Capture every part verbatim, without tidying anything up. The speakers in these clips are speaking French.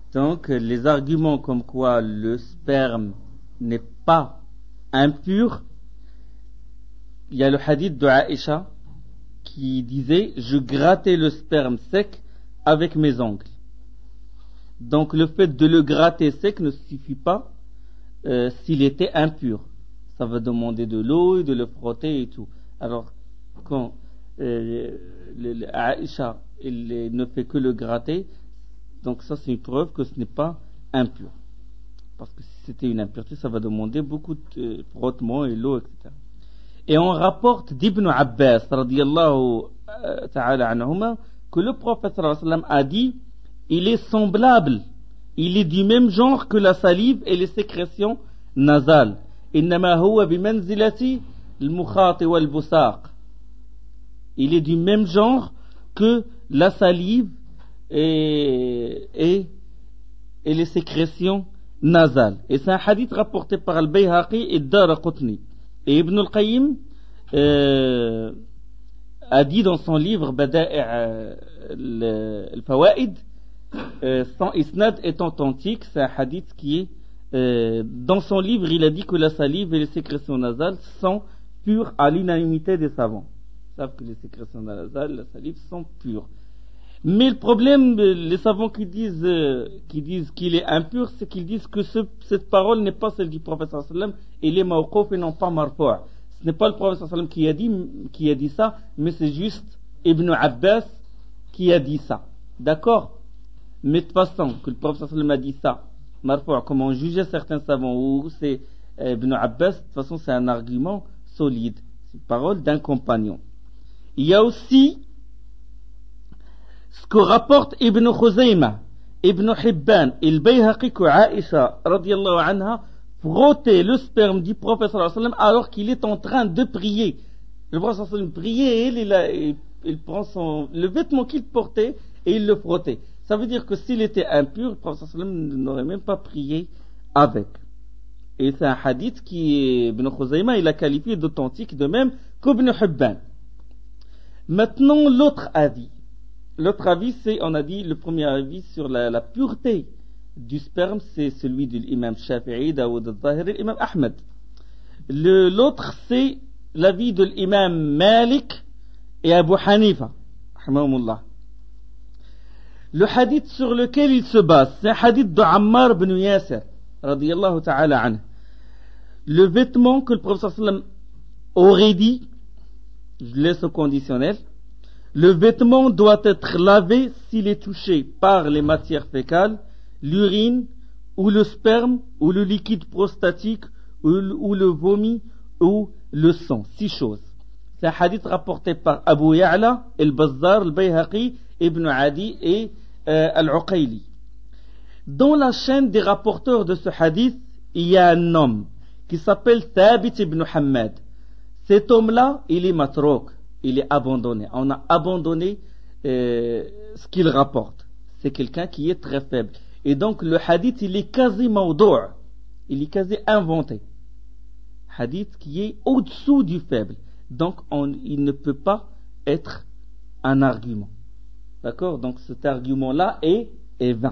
Donc, les arguments comme quoi le sperme n'est pas impur, il y a le hadith de Aïcha qui disait « Je grattais le sperme sec avec mes ongles ». Donc, le fait de le gratter sec ne suffit pas euh, s'il était impur. Ça va demander de l'eau et de le frotter et tout. Alors, quand euh, le, le, Aïcha il ne fait que le gratter, donc ça c'est une preuve que ce n'est pas impur. Parce que si c'était une impureté, ça va demander beaucoup de frottement et l'eau, et cetera. Et on rapporte d'Ibn Abbas, radiyallahu ta'ala anhuma, que le prophète sallallahu alayhi wa sallam a dit, il est semblable, il est du même genre que la salive et les sécrétions nasales. Innama huwa bimanzilati al-mukhati wal-busaq. Il est du même genre que la salive et, et, et les sécrétions nasales. Et c'est un hadith rapporté par Al-Bayhaqi et Daraqutni. Et Ibn al-Qayyim euh, a dit dans son livre Bada'i' al-Fawaid, euh, son isnad est authentique, c'est un hadith qui est euh, dans son livre, il a dit que la salive et les sécrétions nasales sont pures à l'unanimité des savants. Ils savent que les sécrétions nasales, la salive sont pures. Mais le problème, les savants qui disent euh, qui disent qu'il est impur, c'est qu'ils disent que ce, cette parole n'est pas celle du prophète sallallahu alayhi wa sallam, il est mawqouf et non pas marfou'. Ce n'est pas le prophète sallallahu alayhi wa sallam qui a dit qui a dit ça, mais c'est juste Ibn Abbas qui a dit ça. D'accord? Mais de toute façon, que le prophète sallallahu alayhi wa sallam a dit ça, marfou', comme on jugeait certains savants, ou c'est euh, Ibn Abbas, de toute façon c'est un argument solide. C'est une parole d'un compagnon. Il y a aussi ce que rapporte Ibn Khuzayma, Ibn Hibban et le Bayhaqi que Aïcha radiyallahu anha frottait le sperme du prophète sallallahu alayhi wa sallam alors qu'il est en train de prier. Le prophète sallallahu alayhi wa sallam priait et il, il, a, il, il prend son, le vêtement qu'il portait et il le frottait. Ça veut dire que s'il était impur, le prophète sallallahu alayhi wa sallam n'aurait même pas prié avec. Et c'est un hadith qui Ibn Khuzayma il a qualifié d'authentique, de même qu'Ibn Hibban. Maintenant l'autre avis. L'autre avis, c'est, on a dit, le premier avis sur la, la pureté du sperme, c'est celui de l'imam Shafi'i, Daoud al-Zahiri et l'imam Ahmed. Le, l'autre, c'est l'avis de l'imam Malik et Abu Hanifa. Le hadith sur lequel il se base, c'est un hadith de Ammar ibn Yasir, radiyallahu ta'ala anhu. Le vêtement que le prophète sallam aurait dit, je laisse au conditionnel, le vêtement doit être lavé s'il est touché par les matières fécales, l'urine, ou le sperme, ou le liquide prostatique, ou le, ou le vomi, ou le sang. Six choses. C'est un hadith rapporté par Abu Ya'la, Al-Bazzar, Al-Bayhaqi, Ibn Adi et euh, Al-Uqayli. Dans la chaîne des rapporteurs de ce hadith, il y a un homme qui s'appelle Thabit ibn Hammad. Cet homme-là, il est matrouk. Il est abandonné. On a abandonné euh, ce qu'il rapporte. C'est quelqu'un qui est très faible. Et donc le hadith, il est quasi mawdou'. Il est quasi inventé. Hadith qui est au-dessous du faible. Donc on, il ne peut pas être un argument. D'accord? Donc cet argument-là est, est vain.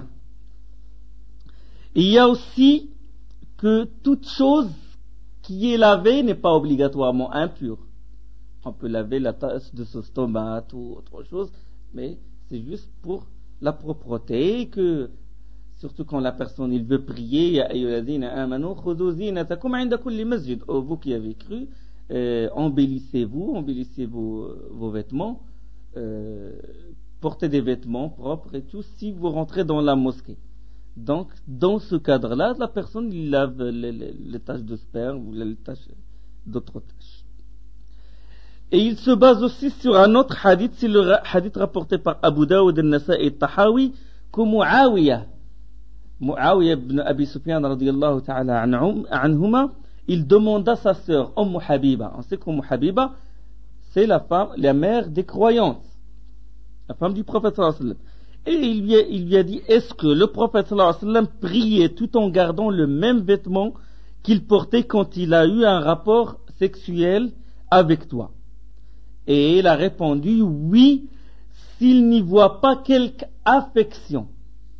Il y a aussi que toute chose qui est lavée n'est pas obligatoirement impure. On peut laver la tasse de sauce tomate ou autre chose, mais c'est juste pour la propreté, que surtout quand la personne il veut prier, ya ayyuhalladhina amanu khudhu zinatakum 'inda kulli masjid. Oh, vous qui avez cru, euh, embellissez-vous, embellissez vos, vos vêtements, euh, portez des vêtements propres et tout si vous rentrez dans la mosquée. Donc, dans ce cadre-là, la personne il lave les, les, les taches de sperme ou les taches d'autres taches. Et il se base aussi sur un autre hadith, c'est le hadith rapporté par Abu Dawud al-Nasa'i et Tahawi, que Muawiyah, Muawiyah ibn Abi Sufyan radiyallahu ta'ala anhuma, il demanda à sa sœur, Umm Habiba. On sait qu'Umm Habiba, c'est la femme, la mère des croyantes, la femme du prophète sallallahu alayhi wa sallam. Et il lui, a, il lui a dit, est-ce que le prophète sallallahu alayhi wa sallam priait tout en gardant le même vêtement qu'il portait quand il a eu un rapport sexuel avec toi? Et il a répondu, oui, s'il n'y voit pas quelque affection.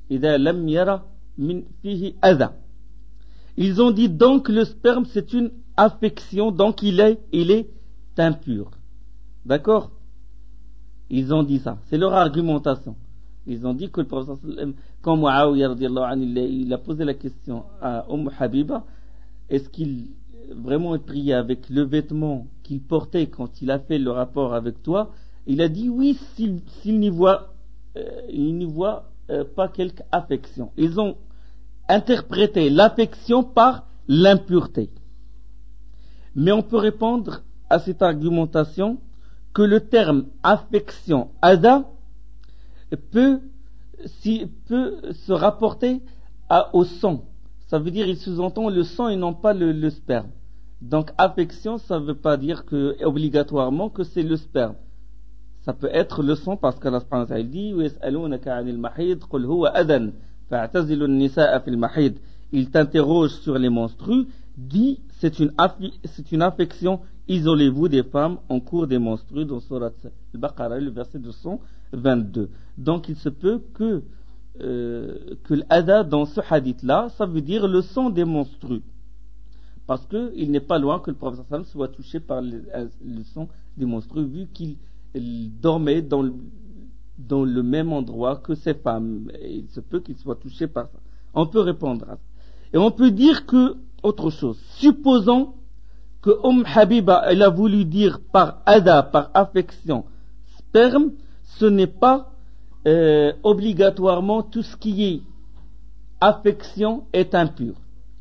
إذا لم يرى من فيه أذى. Ils ont dit donc le sperme c'est une affection, donc il est, il est impur. D'accord? Ils ont dit ça, c'est leur argumentation. Ils ont dit que le prophète, quand Muawiyah radiallahu anhu, il a posé la question à Umm Habiba, est-ce qu'il vraiment est prié avec le vêtement qu'il portait quand il a fait le rapport avec toi? Il a dit oui, s'il, s'il n'y voit, euh, il n'y voit euh, pas quelque affection. Ils ont interprété l'affection par l'impureté. Mais on peut répondre à cette argumentation que le terme affection, ada, peut, si, peut se rapporter à, au sang. Ça veut dire il sous-entend le sang et non pas le, le sperme. Donc affection, ça ne veut pas dire que, obligatoirement que c'est le sperme. Ça peut être le sang parce qu'Allah subhanahu wa ta'ala dit وَيَسْأَلُونَكَ عَنِ الْمَحِيضِ قُلْ هُوَ أَذًى فَاعْتَزِلُوا النِّسَاءَ فِي الْمَحِيضِ. Il t'interroge sur les menstrues, dit c'est une, affi- c'est une affection, isolez-vous des femmes en cours des menstrues dans Surat Al-Baqarah, le verset deux cent vingt-deux. Donc il se peut que, euh, que l'ada dans ce hadith-là, ça veut dire le sang des menstrues. Parce qu'il n'est pas loin que le prophète sallam soit touché par le, le sang des menstrues, vu qu'il dormait dans le, dans le même endroit que ces femmes. Et il se peut qu'il soit touché par ça. On peut répondre à ça. Et on peut dire que, autre chose, supposons que Umm Habiba, elle a voulu dire par ada, par affection, sperme, ce n'est pas euh, obligatoirement tout ce qui est affection est impur.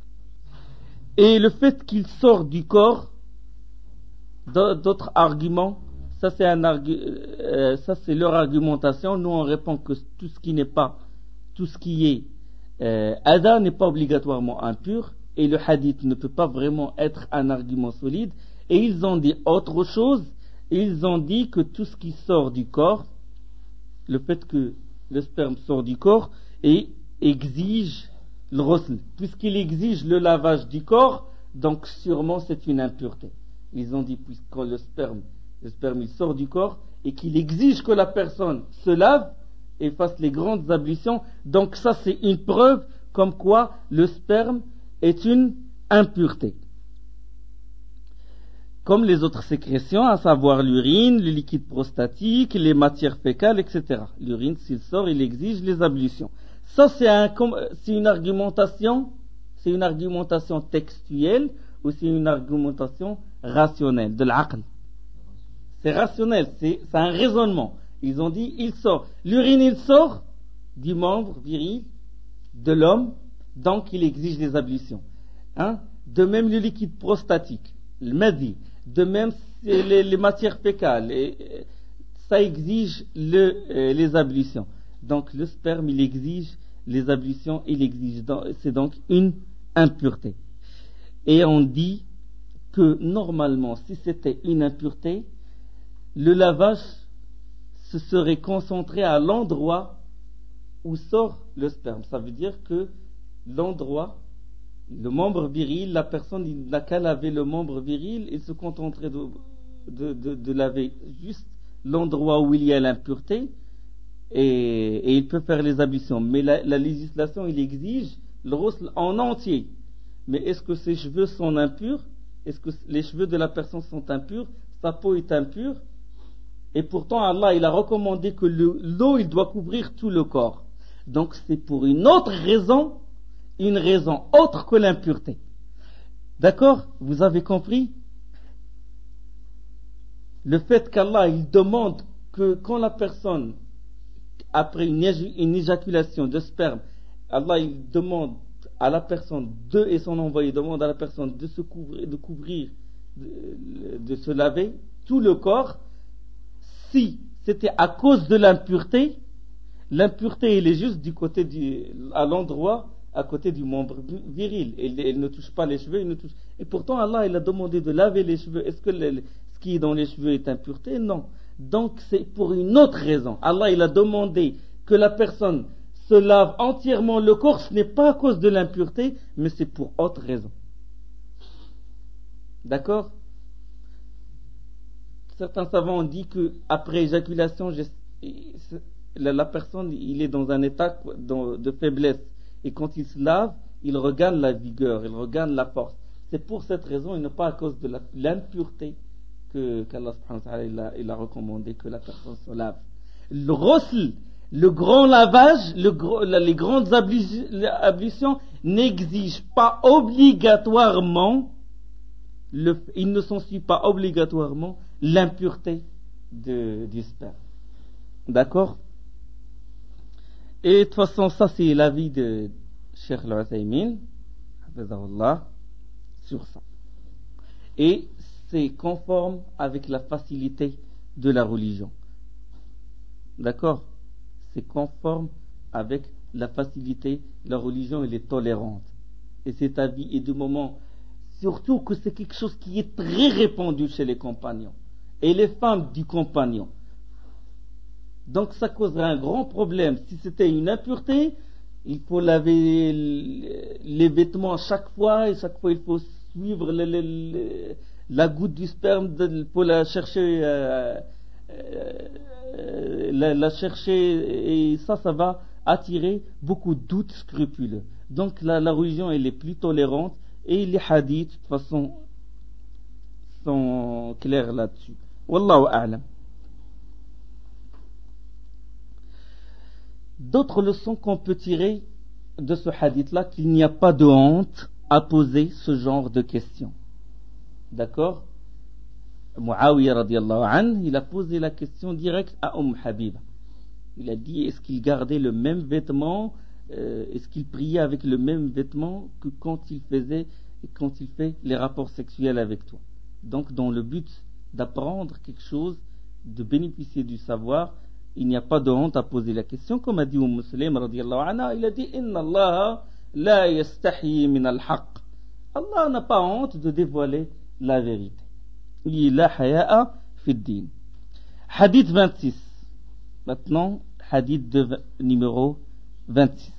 Et le fait qu'il sort du corps, d'autres arguments, ça c'est, un argu- euh, ça c'est leur argumentation. Nous on répond que tout ce qui n'est pas, tout ce qui est euh, ada n'est pas obligatoirement impur, et le hadith ne peut pas vraiment être un argument solide. Et ils ont dit autre chose. Ils ont dit que tout ce qui sort du corps, le fait que le sperme sort du corps et exige le ghusl, puisqu'il exige le lavage du corps, donc sûrement c'est une impureté. Ils ont dit puisque le sperme, le sperme il sort du corps et qu'il exige que la personne se lave et fasse les grandes ablutions, donc ça c'est une preuve comme quoi le sperme est une impureté. Comme les autres sécrétions, à savoir l'urine, le liquide prostatique, les matières fécales, et cetera. L'urine, s'il sort, il exige les ablutions. Ça, c'est, un, c'est une argumentation, c'est une argumentation textuelle ou c'est une argumentation rationnelle, de l'aql. C'est rationnel, c'est, c'est un raisonnement. Ils ont dit, il sort. L'urine, il sort du membre viril de l'homme, donc il exige les ablutions. Hein? De même, le liquide prostatique, le madi, de même, les, les matières fécales, et, ça exige le, euh, les ablutions. Donc le sperme, il exige les ablutions, il exige, c'est donc une impureté. Et on dit que normalement, si c'était une impureté, le lavage se serait concentré à l'endroit où sort le sperme. Ça veut dire que l'endroit, le membre viril, la personne il n'a qu'à laver le membre viril, il se contenterait de, de, de, de laver juste l'endroit où il y a l'impureté, et, et il peut faire les ablutions. Mais la, la législation, il exige le ghusl en entier. Mais est-ce que ses cheveux sont impurs? Est-ce que les cheveux de la personne sont impurs? Sa peau est impure? Et pourtant Allah il a recommandé que le, l'eau il doit couvrir tout le corps. Donc c'est pour une autre raison, une raison autre que l'impureté. D'accord? Vous avez compris? Le fait qu'Allah il demande que quand la personne, après une, une éjaculation de sperme, Allah il demande à la personne de, et son envoyé demande à la personne de se couvrir, de couvrir, de, de se laver tout le corps. Si c'était à cause de l'impureté, l'impureté elle est juste du côté du, à l'endroit à côté du membre viril. Elle, elle ne touche pas les cheveux, elle ne touche. Et pourtant Allah il a demandé de laver les cheveux. Est-ce que le, ce qui est dans les cheveux est impureté? Non. Donc c'est pour une autre raison. Allah il a demandé que la personne se lave entièrement le corps. Ce n'est pas à cause de l'impureté, mais c'est pour autre raison. D'accord? Certains savants ont dit que après éjaculation la, la personne, il est dans un état de faiblesse. Et quand il se lave, il regagne la vigueur, il regagne la force. C'est pour cette raison, et non pas à cause de la, l'impureté que, qu'Allah subhanahu wa ta'ala il a, il a recommandé que la personne se lave. Le ghusl, le grand lavage, le, les grandes ablutions n'exigent pas obligatoirement, le, il ne s'ensuit pas obligatoirement l'impureté de, du sperme. D'accord? Et de toute façon, ça c'est l'avis de Cheikh Al-Uthaymin, sur ça. Et c'est conforme avec la facilité de la religion. D'accord? C'est conforme avec la facilité. La religion, elle est tolérante. Et cet avis est du moment, surtout que c'est quelque chose qui est très répandu chez les compagnons. Et les femmes du compagnon. Donc ça causerait un grand problème. Si c'était une impureté, il faut laver les vêtements à chaque fois, et chaque fois il faut suivre le, le, le, la goutte du sperme pour la chercher, euh, euh, la, la chercher, et ça, ça va attirer beaucoup de doutes scrupuleux. Donc la, la religion, elle est plus tolérante, et les hadiths, de toute façon, sont clairs là-dessus. Wallahu a'lam. D'autres leçons qu'on peut tirer de ce hadith-là, qu'il n'y a pas de honte à poser ce genre de questions. D'accord? Muawiyah radiyallahu anhu, il a posé la question directe à Umm Habiba. Il a dit, est-ce qu'il gardait le même vêtement, euh, est-ce qu'il priait avec le même vêtement que quand il faisait, quand il fait les rapports sexuels avec toi? Donc, dans le but d'apprendre quelque chose, de bénéficier du savoir, il n'y a pas de honte à poser la question, comme a dit Umm Muslim radiyallahu anha, il a dit, inna Allah la yastahi min al-haq. Allah n'a pas honte de dévoiler la vérité. La haya'a fi ad-din. Hadith vingt-six. Maintenant, hadith de numéro vingt-six.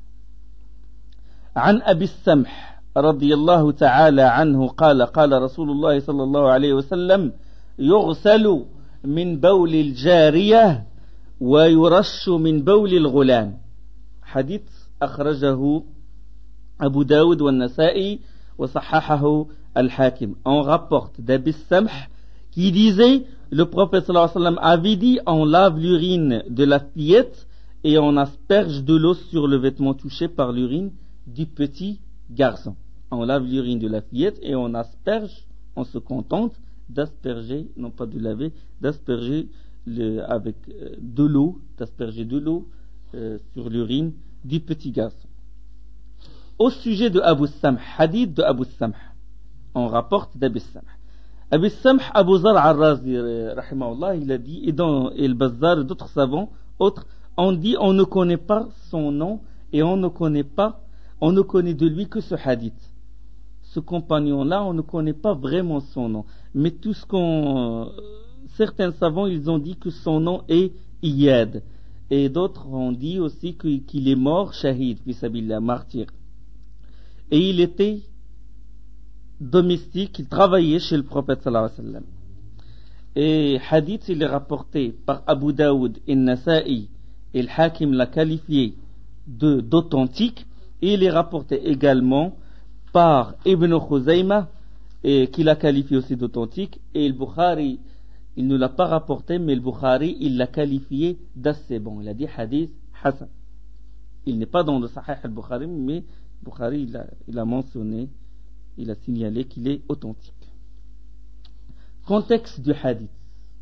عن أبي السمح رضي الله تعالى عنه قال قال رسول الله صلى الله عليه وسلم يغسل من بول الجارية ويرش من بول الغلام. حديث أخرجه أبو داود والنسائي وصححه الحاكم. On rapporte d'Abi Samh qui disait, le prophète sallallahu alayhi wa sallam avait dit, on lave l'urine de la fillette et on asperge de l'eau sur le vêtement touché par l'urine du petit garçon. On lave l'urine de la fillette et on asperge, on se contente d'asperger, non pas de laver, d'asperger le, avec euh, de l'eau, d'asperger de l'eau euh, sur l'urine du petit garçon. Au sujet de Abu Samh, hadith de Abu Samh, on rapporte d'Abu Samh. Abu Samh, Abu Zar al-Razi, rahimahullah, il a dit, et dans El Bazzar et d'autres savants, autres, on dit, on ne connaît pas son nom et on ne connaît pas, on ne connaît de lui que ce hadith. Ce compagnon-là, on ne connaît pas vraiment son nom. Mais tout ce qu'on, certains savants, ils ont dit que son nom est Iyad. Et d'autres ont dit aussi qu'il est mort, shahid, fissabillah, martyr. Et il était domestique, il travaillait chez le prophète sallallahu alayhi wa sallam. Et hadith, il est rapporté par Abu Daoud et Nasa'i, et le Hakim l'a qualifié de, d'authentique, et il est rapporté également par Ibn Khuzayma, et qui l'a qualifié aussi d'authentique, et le Bukhari, il ne l'a pas rapporté, mais le Bukhari, il l'a qualifié d'assez bon. Il a dit hadith Hassan. Il n'est pas dans le Sahih al-Bukhari, mais Bukhari, il a, il a mentionné, il a signalé qu'il est authentique. Contexte du hadith.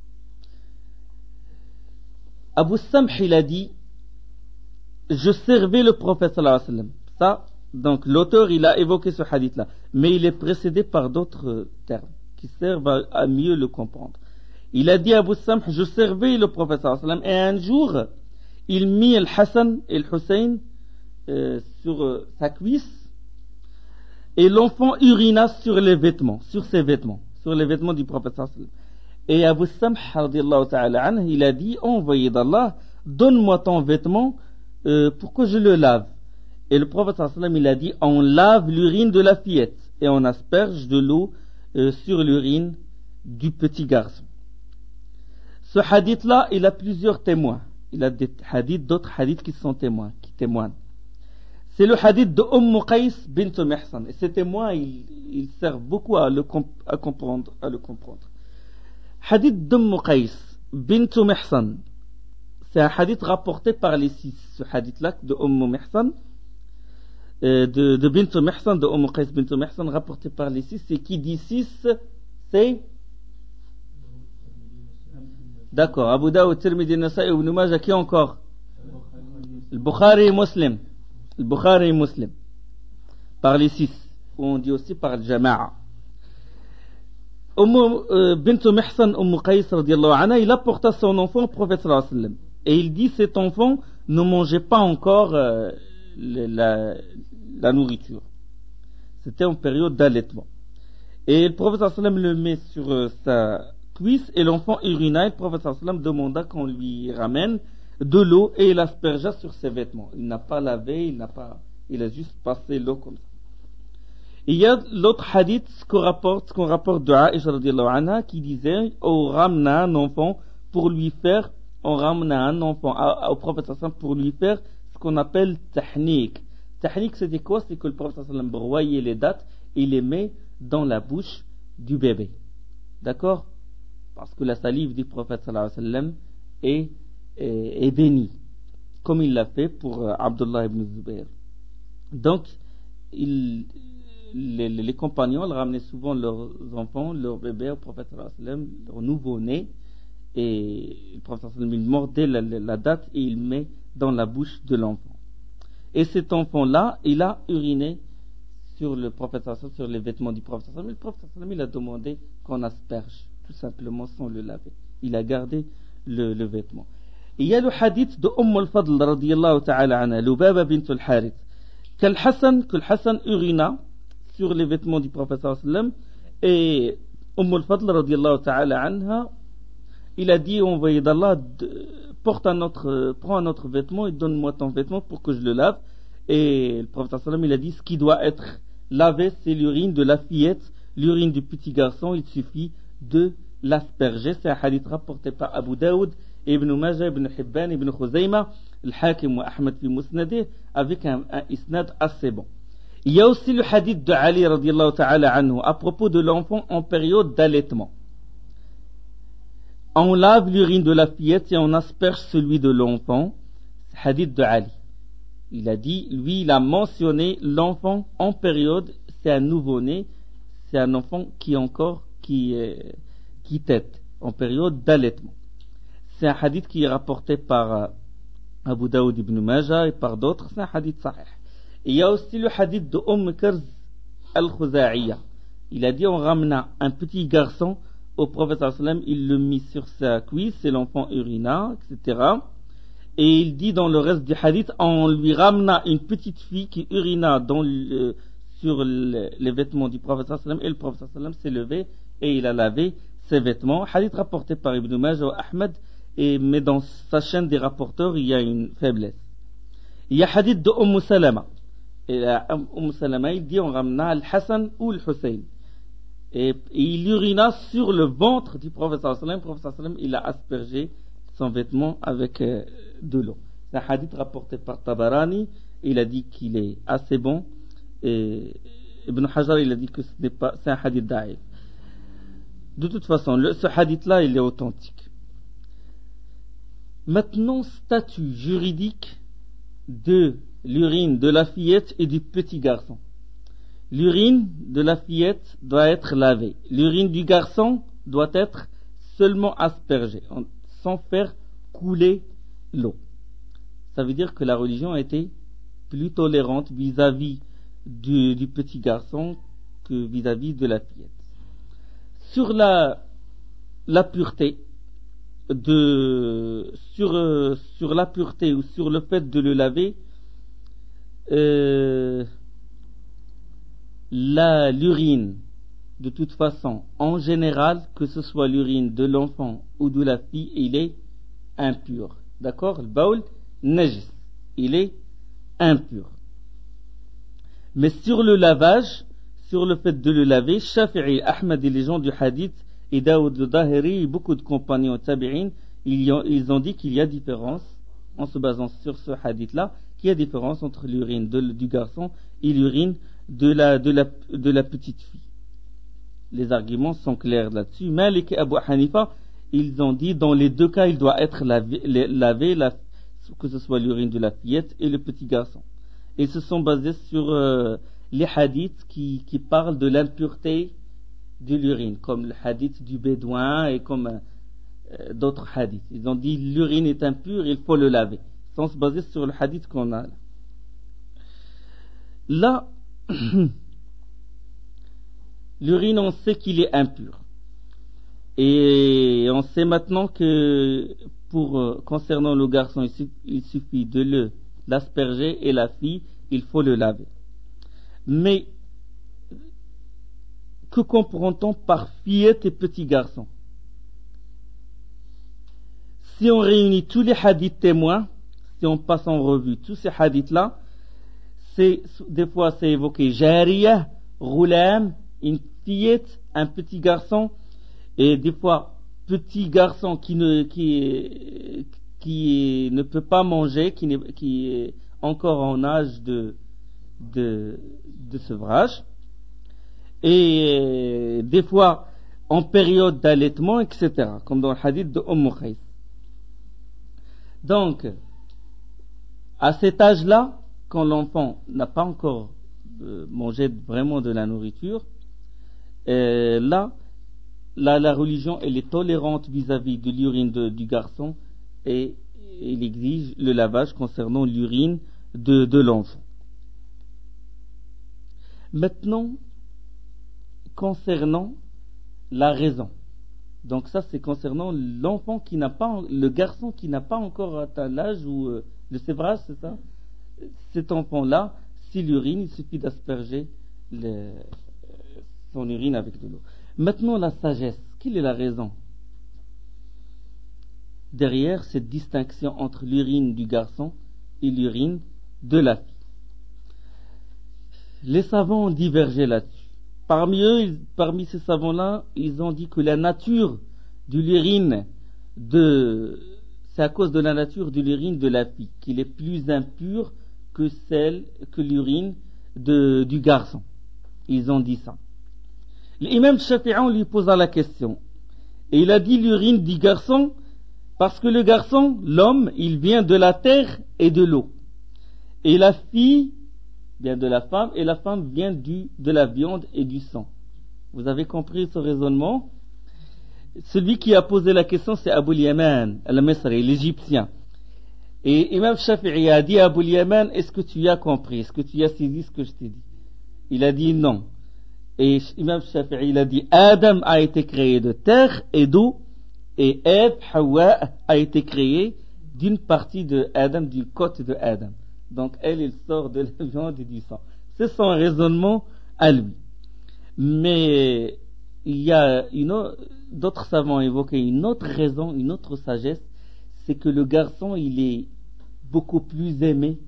Abu Samh, il a dit, je servais le prophète sallallahu alayhi wa sallam. Ça, donc l'auteur, il a évoqué ce hadith-là, mais il est précédé par d'autres termes qui servent à, à mieux le comprendre. Il a dit à Abu Samh, je servais le prophète sallallahu alayhi wa sallam, et un jour, il mit le Hassan et le Hussein euh, sur euh, sa cuisse, et l'enfant urina sur les vêtements, sur ses vêtements, sur les vêtements du prophète sallallahu alayhi wa sallam. Et Abu Samh, radiyallahu ta'ala anhu, il a dit, envoyé d'Allah, donne-moi ton vêtement euh, pour que je le lave. Et le prophète sallallahu alayhi wa sallam, il a dit, on lave l'urine de la fillette et on asperge de l'eau euh, sur l'urine du petit garçon. Ce hadith-là, il a plusieurs témoins. il a des hadiths, d'autres hadiths qui sont témoins, qui témoignent. C'est le hadith de Umm Qais bint Mihsan. Et ces témoins, ils, ils servent beaucoup à le, comp- à comprendre, à le comprendre. Hadith d'Umm Qais bint Mihsan. C'est un hadith rapporté par les six. Ce hadith-là de Umm Mihsan, euh, de, de bint Mihsan, de Umm Qais bint Mihsan, rapporté par les six. Et qui dit six, c'est... D'accord. Abu Dawud, Tirmidhi, Nasa'i, Ibn Majah, qui encore? Le Bukhari et Muslim. Le Bukhari et Muslim. Par les six. Ou on dit aussi par le Jama'a. Umm euh, bint Mihsan, Umm Qais, radiallahu anha, il apporta son enfant au prophète sallallahu alayhi wa sallam. Et il dit, cet enfant ne mangeait pas encore euh, le, la, la nourriture. C'était en période d'allaitement. Et le prophète sallallahu alayhi wa sallam le met sur euh, sa cuisse et l'enfant urina. Et le prophète sallallahu alayhi wa sallam demanda qu'on lui ramène de l'eau et il aspergea sur ses vêtements. Il n'a pas lavé, il n'a pas, il a juste passé l'eau comme ça. Il y a l'autre hadith ce qu'on rapporte, ce qu'on rapporte de Aïcha radiallahu anha qui disait, on ramena un enfant pour lui faire, on ramena un enfant au prophète sallallahu alayhi wa sallam pour lui faire ce qu'on appelle tahnik. Tahnik, c'était quoi? C'est que le prophète sallallahu alayhi wa sallam broyait les dattes et les met dans la bouche du bébé. D'accord? Parce que la salive du prophète sallallahu alayhi wa sallam est, est, est bénie, comme il l'a fait pour euh, Abdullah ibn Zubayr. Donc, il, les, les compagnons le ramenaient souvent leurs enfants, leurs bébés au prophète sallallahu alayhi wa sallam, leur nouveau-né, et le prophète sallallahu alayhi wa sallam il mordait la, la, la date et il met dans la bouche de l'enfant. Et cet enfant-là, il a uriné sur le prophète sallallahu alayhi wa sallam, sur les vêtements du prophète sallallahu alayhi wa sallam. Le prophète sallallahu alayhi wa sallam il a demandé qu'on asperge tout simplement sans le laver. Il a gardé le, le vêtement. Il y a le hadith de Umm al-Fadl radiyallahu ta'ala anha, Lubaba bint al-Harith, qu'Al-Hassan, que Al-Hassan urina sur les vêtements du prophète sallallahu alayhi wa sallam, et Umm al-Fadl radiyallahu ta'ala anha, il a dit, envoyé d'Allah, porte un autre, prends un autre vêtement et donne-moi ton vêtement pour que je le lave. Et le prophète sallallahu alayhi wa sallam il a dit, ce qui doit être lavé, c'est l'urine de la fillette, l'urine du petit garçon, il suffit de l'asperger. C'est un hadith rapporté par Abu Daoud, Ibn Majah, Ibn Hibban, Ibn Khuzayma, Al-Hakim wa Ahmed fi Musnadih, avec un, un isnad assez bon. Il y a aussi le hadith de Ali radiyallahu ta'ala anhu à propos de l'enfant en période d'allaitement. On lave l'urine de la fillette et on asperge celui de l'enfant. C'est hadith de Ali. Il a dit, lui, il a mentionné l'enfant en période, c'est un nouveau-né, c'est un enfant qui encore qui, euh, qui tète en période d'allaitement. C'est un hadith qui est rapporté par euh, Abu Daoud ibn Majah et par d'autres, c'est un hadith sahih. Et il y a aussi le hadith de Umm Karz al-Khuza'iyya. Il a dit, on ramena un petit garçon au prophète sallallahu alayhi wa sallam, il le mit sur sa cuisse et l'enfant urina, et cetera. Et il dit dans le reste du hadith, on lui ramena une petite fille qui urina dans le, sur le, les vêtements du prophète sallallahu alayhi wa sallam, et le prophète sallallahu alayhi wa sallam s'est levé et il a lavé ses vêtements. Hadith rapporté par Ibn Majah ou Ahmed, et, mais dans sa chaîne des rapporteurs, il y a une faiblesse. Il y a hadith de Umm Salama. Et Umm Salama, il dit, on ramena Al-Hassan ou Al-Hussein. Et, et il urina sur le ventre du prophète sallallahu alayhi wa sallam. Le prophète sallallahu alayhi wa sallam, il a aspergé son vêtement avec euh, de l'eau. C'est un hadith rapporté par Tabarani. Il a dit qu'il est assez bon. Et Ibn Hajar, il a dit que ce n'est pas, c'est un hadith da'if. De toute façon, le, ce hadith-là, il est authentique. Maintenant, statut juridique de l'urine de la fillette et du petit garçon. L'urine de la fillette doit être lavée. L'urine du garçon doit être seulement aspergée, sans faire couler l'eau. Ça veut dire que la religion a été plus tolérante vis-à-vis du, du petit garçon que vis-à-vis de la fillette. Sur la, la pureté, de, sur, euh, sur la pureté ou sur le fait de le laver, euh, la, l'urine, de toute façon, en général, que ce soit l'urine de l'enfant ou de la fille, il est impur. D'accord? Le baoul, najis. Il est impur. Mais sur le lavage, sur le fait de le laver, Shafi'i, Ahmed et les gens du hadith, et Daoud le Dahiri et beaucoup de compagnons tabi'in, ils ont, ils ont dit qu'il y a différence en se basant sur ce hadith-là, qu'il y a différence entre l'urine de, du garçon et l'urine de la, de, la, de la petite fille. Les arguments sont clairs là-dessus. Malik et Abu Hanifa, ils ont dit dans les deux cas, il doit être lavé, lavé la, que ce soit l'urine de la fillette et le petit garçon. Ils se sont basés sur euh, les hadiths qui, qui parlent de l'impureté de l'urine, comme le hadith du bédouin et comme euh, d'autres hadiths. Ils ont dit l'urine est impure, il faut le laver, sans se baser sur le hadith qu'on a là. Là, l'urine, on sait qu'il est impur. Et on sait maintenant que pour euh, concernant le garçon, il suffit, il suffit de le l'asperger, et la fille, il faut le laver. Mais que comprend-on par fillette et petit garçon? Si on réunit tous les hadiths témoins, si on passe en revue tous ces hadiths-là, c'est, des fois c'est évoqué jariya, ghulam, une fillette, un petit garçon, et des fois petit garçon qui ne, qui, qui ne peut pas manger, qui, n'est, qui est encore en âge de, de, de sevrage, et des fois en période d'allaitement, et cetera, comme dans le hadith de Umm Qays. Donc, à cet âge-là, quand l'enfant n'a pas encore euh, mangé vraiment de la nourriture, euh, là, là, la religion, elle est tolérante vis-à-vis de l'urine de, du garçon, et il exige le lavage concernant l'urine de, de l'enfant. Maintenant, concernant la raison. Donc ça, c'est concernant l'enfant qui n'a pas, le garçon qui n'a pas encore atteint l'âge où euh, le sévrage, c'est ça. Cet enfant-là, s'il urine, il suffit d'asperger le, son urine avec de l'eau. Maintenant, la sagesse. Quelle est la raison derrière cette distinction entre l'urine du garçon et l'urine de la fille? Les savants ont divergé là-dessus. Parmi eux, ils, parmi ces savants-là, ils ont dit que la nature de l'urine de, c'est à cause de la nature de l'urine de la fille qu'il est plus impur que celle, que l'urine de, du garçon. Ils ont dit ça. L'imam Shafi'i, on lui posa la question. Et il a dit l'urine du garçon, parce que le garçon, l'homme, il vient de la terre et de l'eau. Et la fille vient de la femme, et la femme vient du, de la viande et du sang. Vous avez compris ce raisonnement? Celui qui a posé la question, c'est Abu Yaman, al-Misri, l'Égyptien. Et Imam Shafi'i a dit à Abu Yaman, est-ce que tu as compris? Est-ce que tu as saisi ce que je t'ai dit? Il a dit non. Et Imam Shafi'i, il a dit, Adam a été créé de terre et d'eau, et Ève, Hawa, a été créée d'une partie de Adam, du côté de Adam. Donc elle, elle sort de la viande et du sang. C'est son raisonnement à lui. Mais il y a une autre, d'autres savants ont évoqué une autre raison, une autre sagesse, c'est que le garçon, il est beaucoup plus aimé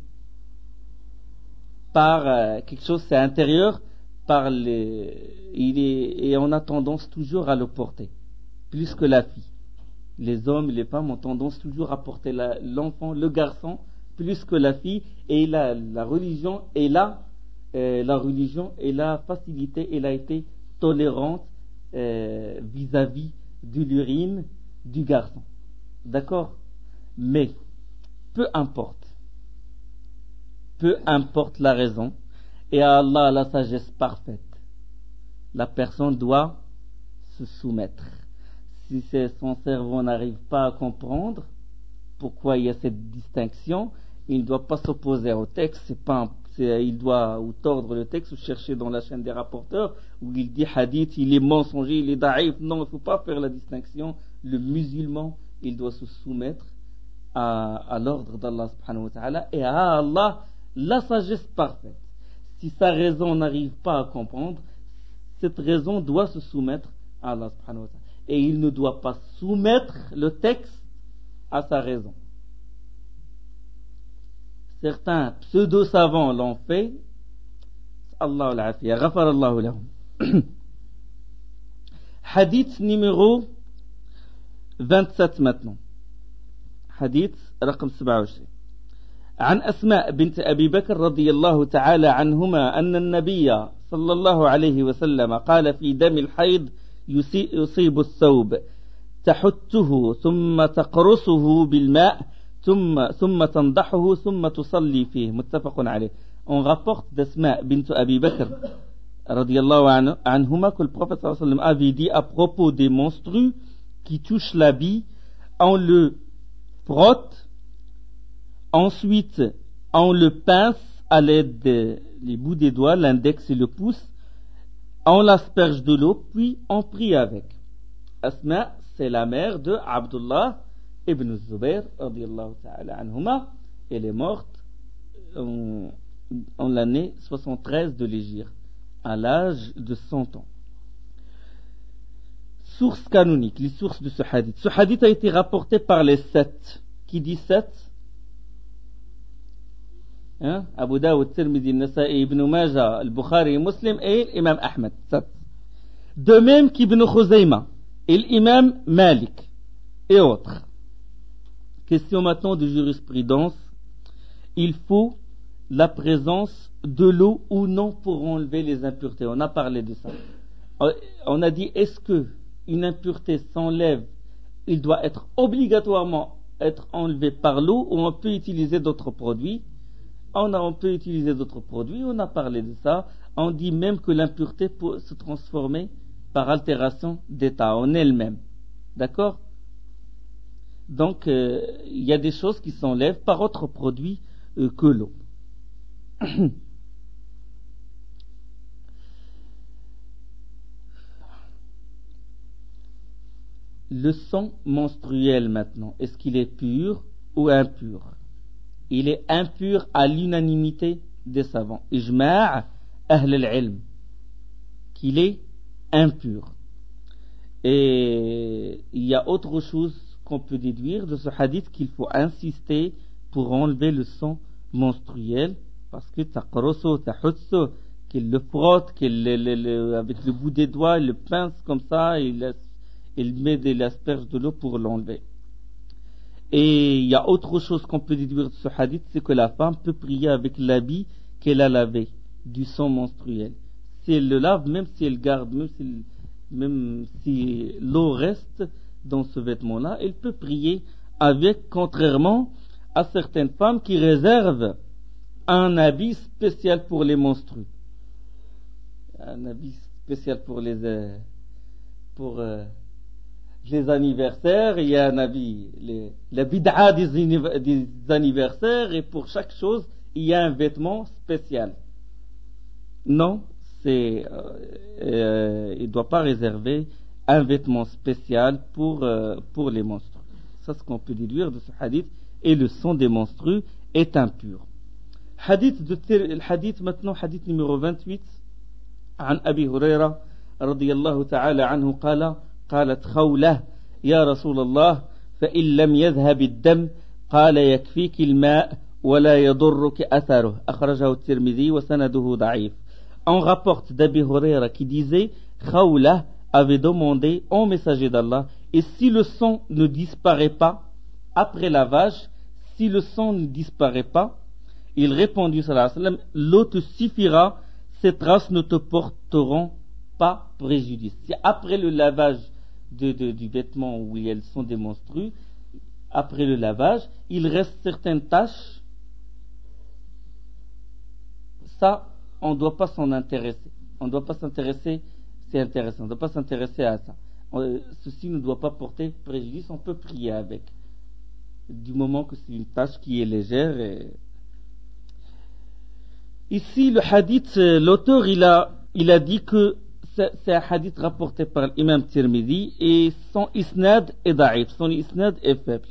par euh, quelque chose, c'est intérieur, par les, il est, et on a tendance toujours à le porter, plus que la fille. Les hommes et les femmes ont tendance toujours à porter la, l'enfant, le garçon, plus que la fille, et la, la religion est là, euh, la religion est la facilité, elle a été tolérante euh, vis-à-vis de l'urine du garçon. D'accord? Mais, peu importe, peu importe la raison, et à Allah la sagesse parfaite, la personne doit se soumettre. Si c'est, son cerveau n'arrive pas à comprendre pourquoi il y a cette distinction, il ne doit pas s'opposer au texte, c'est pas un, c'est, il doit ou tordre le texte ou chercher dans la chaîne des rapporteurs où il dit hadith, il est mensonger, il est daïf. Non, il ne faut pas faire la distinction. Le musulman, il doit se soumettre à, à l'ordre d'Allah subhanahu wa ta'ala et à Allah la sagesse parfaite. Si sa raison n'arrive pas à comprendre, cette raison doit se soumettre à Allah subhanahu wa ta'ala. Et il ne doit pas soumettre le texte à sa raison. Certains pseudo-savants l'ont fait. Allah al-afiyah. Ghafar Allahu lahum. Hadith numéro vingt-sept maintenant. حديث رقم سبعة وعشرين. عن أسماء بنت أبي بكر رضي الله تعالى عنهما أن النبي صلى الله عليه وسلم قال في دم الحيض يصيب الثوب تحته ثم تقرصه بالماء ثم ثم تنضحه ثم تصلي فيه. متفق عليه. On rapporte d'Asma bint Abi Bakr radiyallahu anhuma que le prophète sallallahu alayhi wa sallam avait dit à propos des menstrues qui touchent l'habit, on le frotte, ensuite on le pince à l'aide des bouts des doigts, l'index et le pouce, on l'asperge de l'eau, puis on prie avec. Asma, c'est la mère de Abdullah ibn Zubayr radiyallahu ta'ala anhuma. Elle est morte en, en l'année soixante-treize de l'Hégire, à l'âge de cent ans. Source canonique, les sources de ce hadith. Ce hadith a été rapporté par les sept. Qui dit sept? Hein? Abu Dawud, Tirmidhi, Nasa'i, Ibn Majah, Al-Bukhari, Muslim et l'imam Ahmed. Sept. De même qu'Ibn Khuzayma et l'imam Malik et autres. Question maintenant de jurisprudence. Il faut la présence de l'eau ou non pour enlever les impuretés. On a parlé de ça. On a dit, est-ce que une impureté s'enlève, il doit être obligatoirement être enlevé par l'eau, ou on peut utiliser d'autres produits? On, a, on peut utiliser d'autres produits, on a parlé de ça. On dit même que l'impureté peut se transformer par altération d'état en elle-même. D'accord? Donc, euh, il y a des choses qui s'enlèvent par autres produits euh, que l'eau. Le sang menstruel maintenant, est-ce qu'il est pur ou impur? Il est impur à l'unanimité des savants. Ijma' ahl al-ilm, qu'il est impur. Et il y a autre chose qu'on peut déduire de ce hadith, qu'il faut insister pour enlever le sang menstruel, parce que taqroso, tahutso, qu'il le frotte, qu'il le, le, le, avec le bout des doigts, il le pince comme ça, il, il met de l'asperge de l'eau pour l'enlever. Et il y a autre chose qu'on peut déduire de ce hadith, c'est que la femme peut prier avec l'habit qu'elle a lavé, du sang menstruel. Si elle le lave, même si elle garde, même si, même si l'eau reste dans ce vêtement-là, elle peut prier avec, contrairement à certaines femmes qui réservent un habit spécial pour les menstrues. Un habit spécial pour les euh, pour euh, les anniversaires, il y a un habit, les, la bid'a des, des anniversaires, et pour chaque chose, il y a un vêtement spécial. Non, c'est, euh, euh, il ne doit pas réserver un vêtement spécial pour, euh, pour les menstrues. Ça, c'est ce qu'on peut déduire de ce hadith, et le sang des menstrues est impur. Hadith de, le hadith maintenant, hadith numéro vingt-huit, عن أبي هريرة رضي الله تعالى عنه قال قالت خولة يا رسول الله فإن لم يذهب الدم قال يكفيك الماء ولا يضرك أثره أخرجه الترمذي وسنده ضعيف. On rapporte d'Abi Huraira qui disait Khawla avait demandé au messager d'Allah, et si le sang ne disparaît pas après lavage, si le sang ne disparaît pas, il répondit sallallahu alayhi wa sallam, l'eau te suffira, ces traces ne te porteront pas préjudice. Si après le lavage de, de, du vêtement où elles sont des menstrues, après le lavage, il reste certaines taches, ça, on ne doit pas s'en intéresser. On ne doit pas s'intéresser, c'est intéressant, on ne doit pas s'intéresser à ça. On, ceci ne doit pas porter préjudice, on peut prier avec. Du moment que c'est une tâche qui est légère. Et... Ici, le hadith, l'auteur, il a, il a dit que c'est, c'est un hadith rapporté par l'imam Tirmidhi, et son isnad est da'if, son isnad est faible.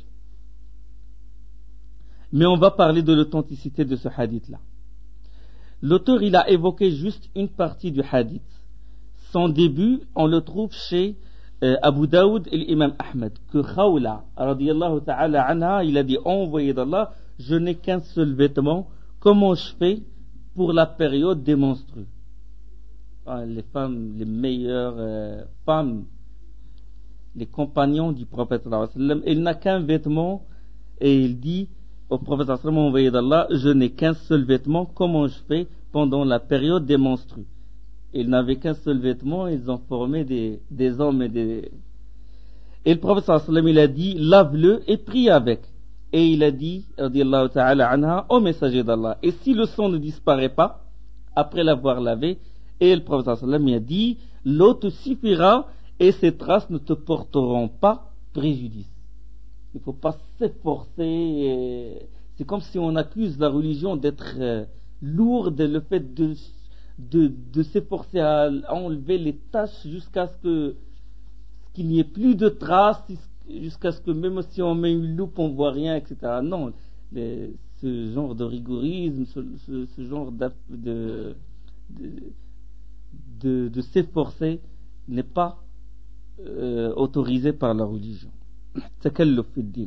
Mais on va parler de l'authenticité de ce hadith-là. L'auteur, il a évoqué juste une partie du hadith. Son début, on le trouve chez euh, Abu Daoud et l'imam Ahmed, que Khawla, radiyallahu ta'ala anha, il a dit, envoyé d'Allah, je n'ai qu'un seul vêtement, comment je fais pour la période des menstrues? Ah, les femmes, les meilleures euh, femmes, les compagnons du prophète sallallahu alayhi wa sallam, il n'a qu'un vêtement, et il dit au prophète sallallahu alayhi wa sallam, envoyé d'Allah, je n'ai qu'un seul vêtement, comment je fais pendant la période des menstrues? Ils n'avaient qu'un seul vêtement, ils ont formé des, des hommes et des... Et le prophète sallallahu alayhi wa sallam, il a dit, lave-le et prie avec. Et il a dit, radiyallahu ta'ala anha, au messager d'Allah, et si le sang ne disparaît pas, après l'avoir lavé, et le prophète sallallahu alayhi wa sallam, il a dit, l'eau te suffira et ces traces ne te porteront pas préjudice. Il ne faut pas s'efforcer. Et... c'est comme si on accuse la religion d'être euh, lourde, le fait de, de, de s'efforcer à enlever les taches jusqu'à ce que qu'il n'y ait plus de traces, jusqu'à ce que même si on met une loupe, on ne voit rien, et cetera. Non, les, ce genre de rigorisme, ce, ce, ce genre de, de, de, de s'efforcer n'est pas euh, autorisé par la religion. Takalluf fi din.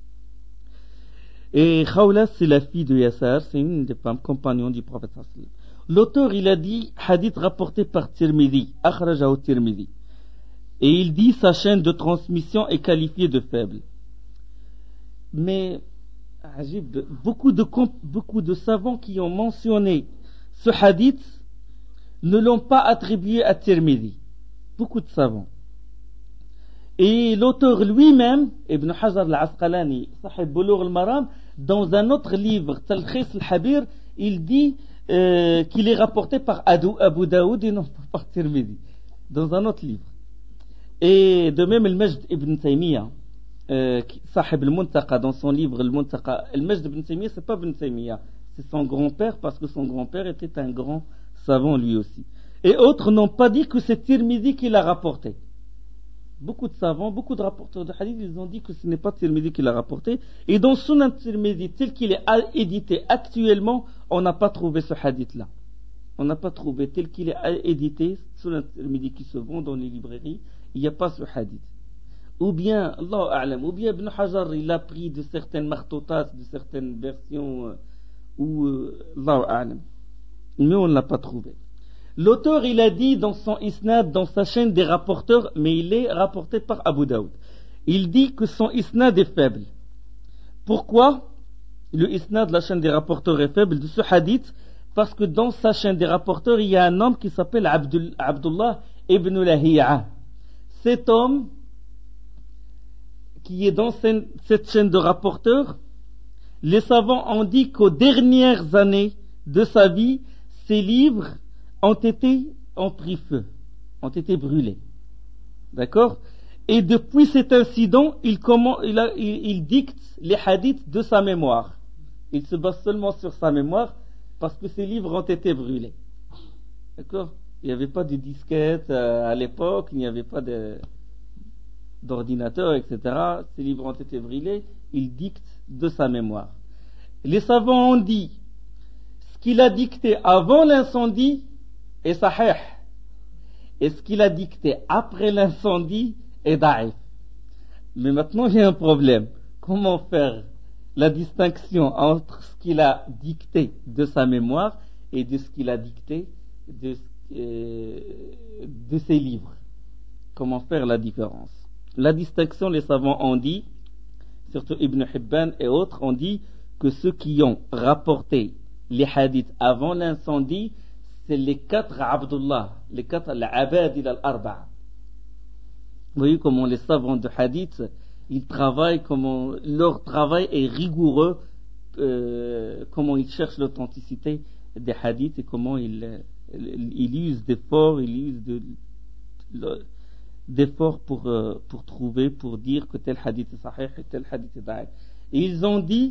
Et Khawla, c'est la fille de Yassar, c'est une des femmes compagnons du prophète. L'auteur, il a dit, hadith rapporté par Tirmidhi, akhrajahu Tirmidhi. Et il dit, sa chaîne de transmission est qualifiée de faible. Mais, ajib, beaucoup de, beaucoup de savants qui ont mentionné ce hadith ne l'ont pas attribué à Tirmidhi. Beaucoup de savants. Et l'auteur lui-même, Ibn Hajar al-Asqalani, Sahib Bulugh al-Maram, dans un autre livre, Talkhis al-Habir, il dit euh, qu'il est rapporté par Abu Daoud et non pas par Tirmidhi. Dans un autre livre. Et de même, Al-Majd ibn Taymiyyah, euh, Sahib al-Muntaqa, dans son livre Al-Muntaqa, Al-Majd ibn Taymiyyah, c'est pas Ibn Taymiyyah, c'est son grand-père, parce que son grand-père était un grand savant lui aussi. Et autres n'ont pas dit que c'est Tirmidhi qui l'a rapporté. Beaucoup de savants, beaucoup de rapporteurs de hadith, ils ont dit que ce n'est pas Tirmidhi qui l'a rapporté. Et dans Sunan Tirmidhi, tel qu'il est édité actuellement, on n'a pas trouvé ce hadith-là. On n'a pas trouvé tel qu'il est édité, Sunan Tirmidhi qui se vend dans les librairies, il n'y a pas ce hadith. Ou bien, Allahu A'lam, ou bien Ibn Hajar, il a pris de certaines martotas, de certaines versions, euh, ou euh, Allahu A'lam. Mais on ne l'a pas trouvé. L'auteur, il a dit dans son isnad, dans sa chaîne des rapporteurs, mais il est rapporté par Abu Daoud. Il dit que son isnad est faible. Pourquoi le isnad de la chaîne des rapporteurs est faible de ce hadith? Parce que dans sa chaîne des rapporteurs, il y a un homme qui s'appelle Abdul, Abdullah ibn Lahi'a. Cet homme, qui est dans cette chaîne de rapporteurs, les savants ont dit qu'aux dernières années de sa vie, ses livres ont été ont pris feu, ont été brûlés. D'accord? Et depuis cet incident, il, comment, il, a, il, il dicte les hadiths de sa mémoire. Il se base seulement sur sa mémoire parce que ses livres ont été brûlés. D'accord? Il n'y avait pas de disquette à l'époque, il n'y avait pas de, d'ordinateur, et cetera. Ses livres ont été brûlés, il dicte de sa mémoire. Les savants ont dit, ce qu'il a dicté avant l'incendie est sahih, et ce qu'il a dicté après l'incendie est da'if. Mais maintenant il y a un problème. Comment faire la distinction entre ce qu'il a dicté de sa mémoire et de ce qu'il a dicté de, euh, de ses livres? Comment faire la différence? La distinction, les savants ont dit, surtout Ibn Hibban et autres, ont dit que ceux qui ont rapporté les hadiths avant l'incendie, c'est les quatre Abdullah, les quatre al-Abadil al-Arba'a. Vous voyez comment les savants de hadith, ils travaillent, comment leur travail est rigoureux, euh, comment ils cherchent l'authenticité des hadiths et comment ils, ils usent d'efforts, ils usent de, de, d'efforts pour, euh, pour trouver, pour dire que tel hadith est sahih et tel hadith est da'if. Et ils ont dit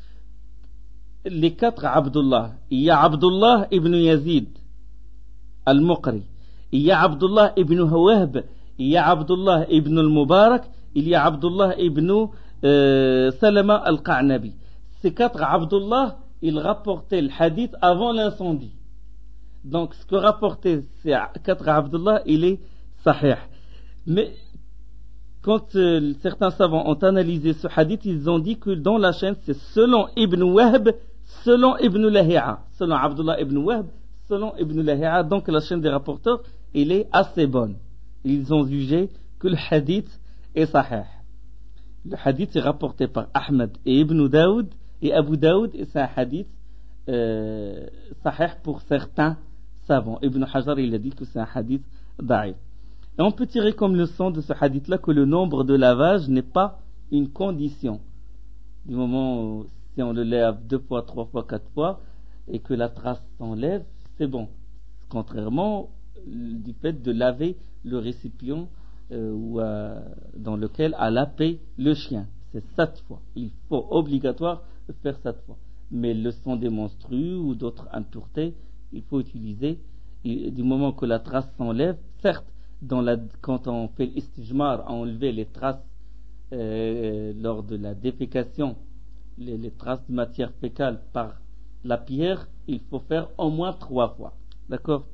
les quatre Abdullah. Il y a Abdullah ibn Yazid al-Muqri, il y a Abdullah ibn Wahb, il y a Abdullah ibn al-Mubarak, il y a Abdullah ibn euh, Salama al-Qa'nabi. Ces quatre Abdullah, ils rapportaient le hadith avant l'incendie. Donc ce que rapportaient ces quatre Abdullah, il est sahih. Mais quand euh, certains savants ont analysé ce hadith, ils ont dit que dans la chaîne, c'est selon Ibn Wahb, selon Ibn Lahi'a, selon Abdullah ibn Wahb, selon Ibn Lahi'a. Donc la chaîne des rapporteurs, elle est assez bonne. Ils ont jugé que le hadith est sahih. Le hadith est rapporté par Ahmed et Ibn Daoud et Abu Daoud, et c'est un hadith euh, sahih pour certains savants. Ibn Hajar, il a dit que c'est un hadith da'if. Et on peut tirer comme leçon de ce hadith-là que le nombre de lavages n'est pas une condition. Du moment où si on le lave deux fois, trois fois, quatre fois, et que la trace s'enlève, c'est bon. Contrairement du fait de laver le récipient euh, ou, euh, dans lequel a lapé le chien. C'est sept fois. Il faut obligatoire faire sept fois. Mais le sang des menstrues ou d'autres impuretés, il faut utiliser, et, du moment que la trace s'enlève, certes, dans la, quand on fait l'istijmar, enlever les traces euh, lors de la défécation, les, les traces de matière fécale par la pierre, il faut faire au moins trois fois. D'accord?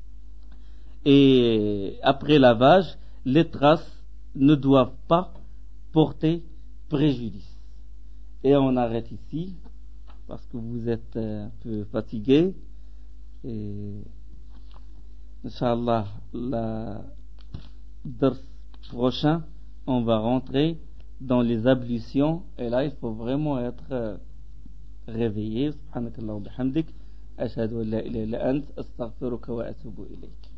Et après lavage, les traces ne doivent pas porter préjudice. Et on arrête ici, parce que vous êtes un peu fatigués. Et Inch'Allah, la dars prochain, on va rentrer dans les ablutions, et là il faut vraiment être réveillé. Subhanakallah wa bihamdik, ashhadu an la ilaha illa ant, astaghfiruka wa atubu ilayk.